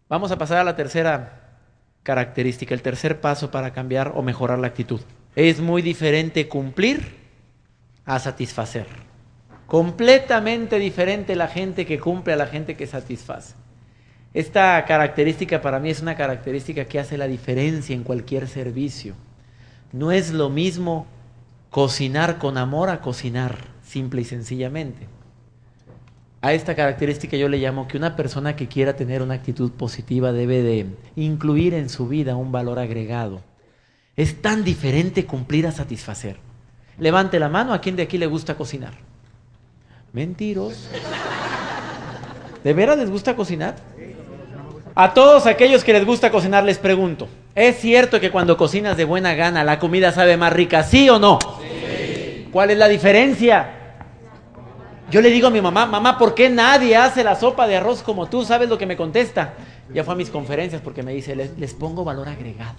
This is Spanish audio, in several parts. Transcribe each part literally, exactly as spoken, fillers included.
Vamos a pasar a la tercera característica, el tercer paso para cambiar o mejorar la actitud. Es muy diferente cumplir a satisfacer. Completamente diferente la gente que cumple a la gente que satisface. Esta característica para mí es una característica que hace la diferencia en cualquier servicio. No es lo mismo cocinar con amor a cocinar simple y sencillamente. A esta característica yo le llamo que una persona que quiera tener una actitud positiva debe de incluir en su vida un valor agregado. Es tan diferente cumplir a satisfacer. Levante la mano, ¿a quién de aquí le gusta cocinar? Mentiros. ¿De veras les gusta cocinar? A todos aquellos que les gusta cocinar les pregunto, ¿es cierto que cuando cocinas de buena gana la comida sabe más rica, sí o no? Sí. ¿Cuál es la diferencia? Yo le digo a mi mamá, mamá, ¿por qué nadie hace la sopa de arroz como tú? ¿Sabes lo que me contesta? Ya fue a mis conferencias porque me dice, les, les pongo valor agregado.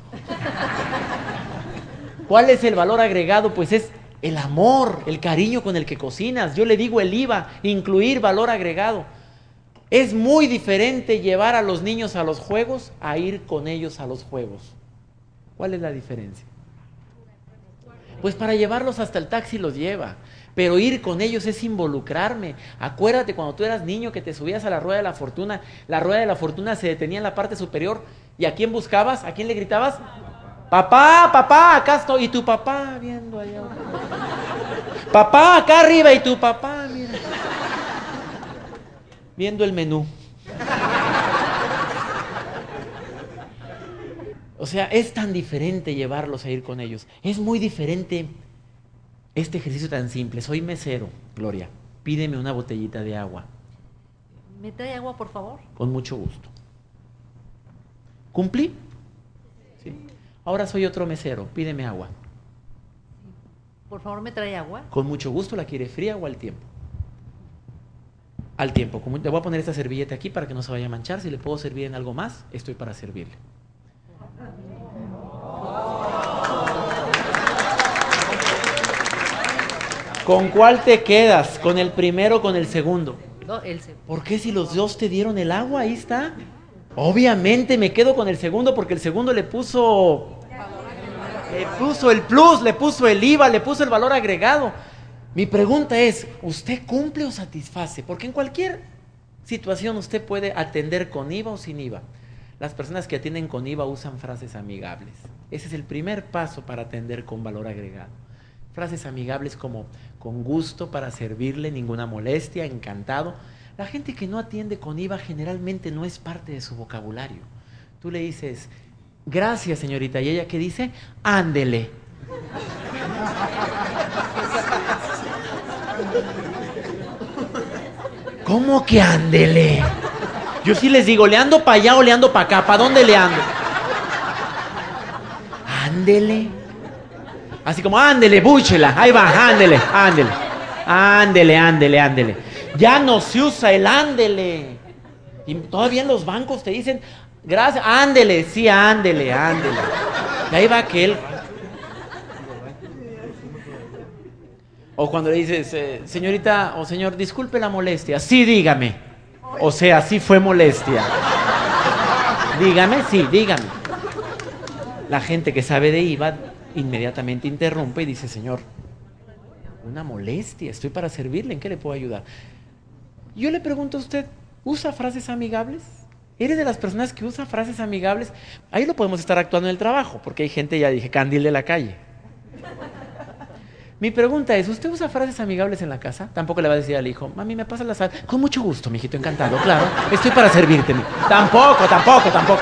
¿Cuál es el valor agregado? Pues es el amor, el cariño con el que cocinas. Yo le digo el I V A, incluir valor agregado. Es muy diferente llevar a los niños a los juegos a ir con ellos a los juegos. ¿Cuál es la diferencia? Pues para llevarlos hasta el taxi los lleva, pero ir con ellos es involucrarme. Acuérdate cuando tú eras niño que te subías a la rueda de la fortuna, la rueda de la fortuna se detenía en la parte superior, ¿y a quién buscabas? ¿A quién le gritabas? Papá, papá, acá estoy, y tu papá viendo allá. Papá, acá arriba, y tu papá, mira. Viendo el menú. O sea, es tan diferente llevarlos a ir con ellos. Es muy diferente este ejercicio tan simple. Soy mesero, Gloria. Pídeme una botellita de agua. ¿Me trae agua, por favor? Con mucho gusto. ¿Cumplí? Sí. Ahora soy otro mesero. Pídeme agua. Por favor, ¿me trae agua? Con mucho gusto. ¿La quiere fría o al tiempo? Al tiempo. Como le voy a poner esta servilleta aquí para que no se vaya a manchar. Si le puedo servir en algo más, estoy para servirle. ¿Con cuál te quedas? ¿Con el primero o con el segundo? No, el segundo. ¿Por qué si los dos te dieron el agua? Ahí está. Obviamente me quedo con el segundo porque el segundo le puso... Le puso el plus, le puso el I V A, le puso el valor agregado. Mi pregunta es, ¿usted cumple o satisface? Porque en cualquier situación usted puede atender con I V A o sin I V A. Las personas que atienden con I V A usan frases amigables. Ese es el primer paso para atender con valor agregado. Frases amigables como con gusto para servirle, ninguna molestia, encantado. La gente que no atiende con I V A generalmente no es parte de su vocabulario. Tú le dices, gracias señorita, y ella ¿qué dice? Ándele. ¿Cómo que ándele? Yo sí les digo, ¿le ando para allá o le ando para acá? ¿Para dónde le ando? Ándele. Así como, ándele, búchela, ahí va, ándele, ándele, ándele, ándele, ándele. Ya no se usa el ándele. Y todavía en los bancos te dicen, gracias, ándele, sí, ándele, ándele. Y ahí va aquel. O cuando le dices, eh, señorita o señor, disculpe la molestia. Sí, dígame. O sea, sí fue molestia. Dígame, sí, dígame. La gente que sabe de I V A inmediatamente interrumpe y dice, señor, una molestia, estoy para servirle, ¿en qué le puedo ayudar? Yo le pregunto a usted, ¿usa frases amigables? ¿Eres de las personas que usa frases amigables? Ahí lo podemos estar actuando en el trabajo, porque hay gente, ya dije, candil de la calle. Mi pregunta es, ¿usted usa frases amigables en la casa? Tampoco le va a decir al hijo, mami, ¿me pasa la sal? Con mucho gusto, mijito, encantado, claro, estoy para servirte. Tampoco, tampoco, tampoco.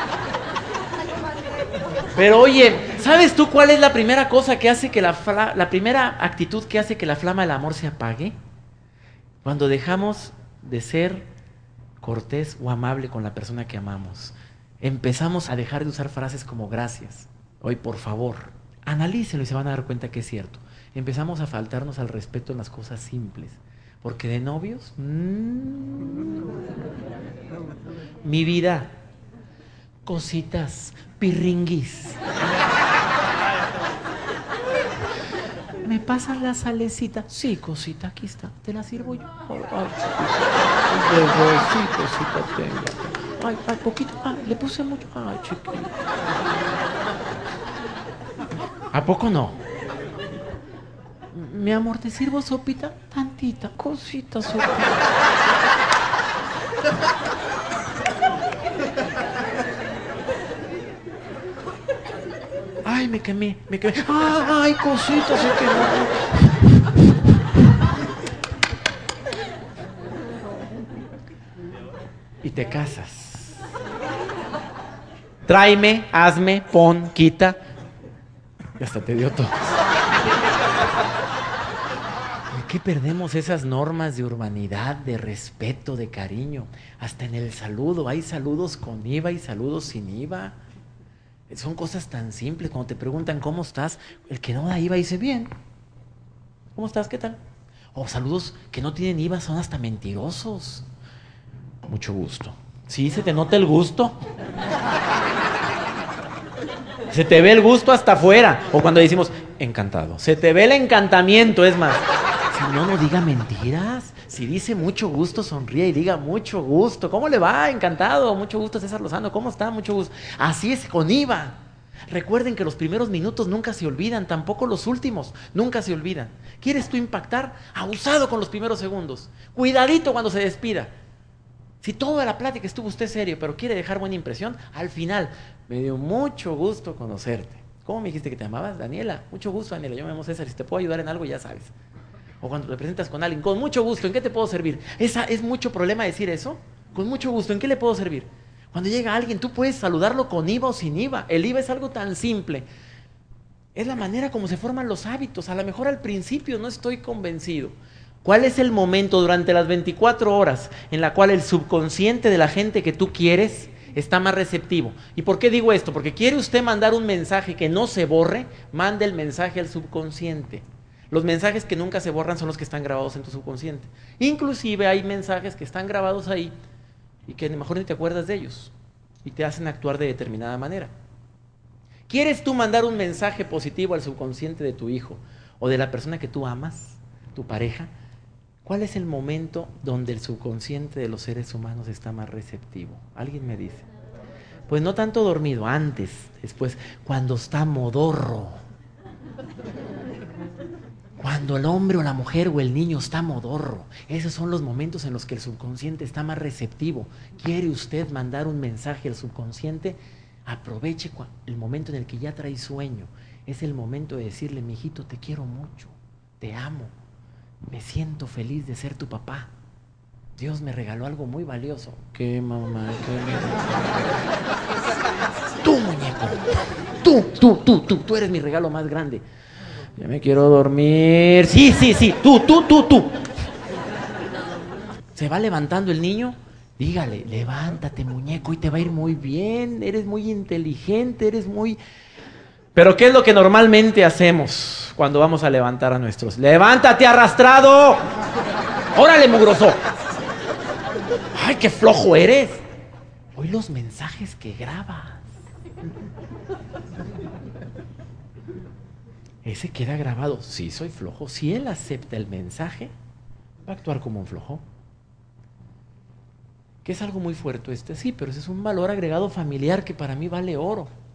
Pero oye, ¿sabes tú cuál es la primera cosa que hace que la, fla, la primera actitud que hace que la flama del amor se apague? Cuando dejamos de ser cortés o amable con la persona que amamos. Empezamos a dejar de usar frases como gracias, hoy por favor. Analícenlo y se van a dar cuenta que es cierto. Empezamos a faltarnos al respeto en las cosas simples. Porque de novios, mmm, mi vida, cositas, pirringuis. ¿Me pasas la salecita? Sí, cosita, aquí está. ¿Te la sirvo yo? Ay, sí, cosita tenga. ay, ay, poquito, ay, le puse mucho, ay, chiquito. ¿A poco no? Mi amor, ¿te sirvo sopita? Tantita, cosita, sopita. Ay, me quemé, me quemé. Ay, ay, cosita, se quemó. Y te casas. Tráeme, hazme, pon, quita. Y hasta te dio todo. ¿Por qué perdemos esas normas de urbanidad, de respeto, de cariño? Hasta en el saludo. Hay saludos con I V A y saludos sin I V A. Son cosas tan simples. Cuando te preguntan cómo estás, el que no da I V A dice bien. ¿Cómo estás? ¿Qué tal? O saludos que no tienen I V A son hasta mentirosos. Mucho gusto. ¿Sí se te nota el gusto? Se te ve el gusto hasta afuera. O cuando decimos, encantado. Se te ve el encantamiento, es más. Si no, no diga mentiras. Si dice mucho gusto, sonríe y diga mucho gusto. ¿Cómo le va? Encantado. Mucho gusto, César Lozano. ¿Cómo está? Mucho gusto. Así es con I V A. Recuerden que los primeros minutos nunca se olvidan, tampoco los últimos, nunca se olvidan. ¿Quieres tú impactar? Abusado con los primeros segundos. Cuidadito cuando se despida. Si toda la plática estuvo usted serio, pero quiere dejar buena impresión, al final, me dio mucho gusto conocerte. ¿Cómo me dijiste que te llamabas? Daniela. Mucho gusto, Daniela. Yo me llamo César. Si te puedo ayudar en algo, ya sabes. O cuando te presentas con alguien, con mucho gusto, ¿en qué te puedo servir? ¿Esa es mucho problema decir eso? Con mucho gusto, ¿en qué le puedo servir? Cuando llega alguien, tú puedes saludarlo con I V A o sin I V A. El I V A es algo tan simple. Es la manera como se forman los hábitos. A lo mejor al principio no estoy convencido. ¿Cuál es el momento durante las veinticuatro horas en la cual el subconsciente de la gente que tú quieres está más receptivo? ¿Y por qué digo esto? Porque quiere usted mandar un mensaje que no se borre, mande el mensaje al subconsciente. Los mensajes que nunca se borran son los que están grabados en tu subconsciente. Inclusive hay mensajes que están grabados ahí y que a lo mejor ni te acuerdas de ellos y te hacen actuar de determinada manera. ¿Quieres tú mandar un mensaje positivo al subconsciente de tu hijo o de la persona que tú amas, tu pareja? ¿Cuál es el momento donde el subconsciente de los seres humanos está más receptivo? ¿Alguien me dice? Pues no tanto dormido, antes, después, cuando está modorro. Cuando el hombre o la mujer o el niño está modorro. Esos son los momentos en los que el subconsciente está más receptivo. ¿Quiere usted mandar un mensaje al subconsciente? Aproveche el momento en el que ya trae sueño. Es el momento de decirle, mijito, te quiero mucho, te amo. Me siento feliz de ser tu papá. Dios me regaló algo muy valioso. ¿Qué, mamá? ¿Qué me... Tú, muñeco. Tú, tú, tú, tú. Tú eres mi regalo más grande. Ya me quiero dormir. Sí, sí, sí. Tú, tú, tú, tú. Se va levantando el niño. Dígale, levántate, muñeco, y te va a ir muy bien. Eres muy inteligente, eres muy... Pero ¿qué es lo que normalmente hacemos cuando vamos a levantar a nuestros? ¡Levántate, arrastrado! ¡Órale, mugroso! ¡Ay, qué flojo eres! Hoy los mensajes que grabas. Ese queda grabado. Sí, soy flojo. Si él acepta el mensaje, va a actuar como un flojo. Que es algo muy fuerte este, sí, pero ese es un valor agregado familiar que para mí vale oro.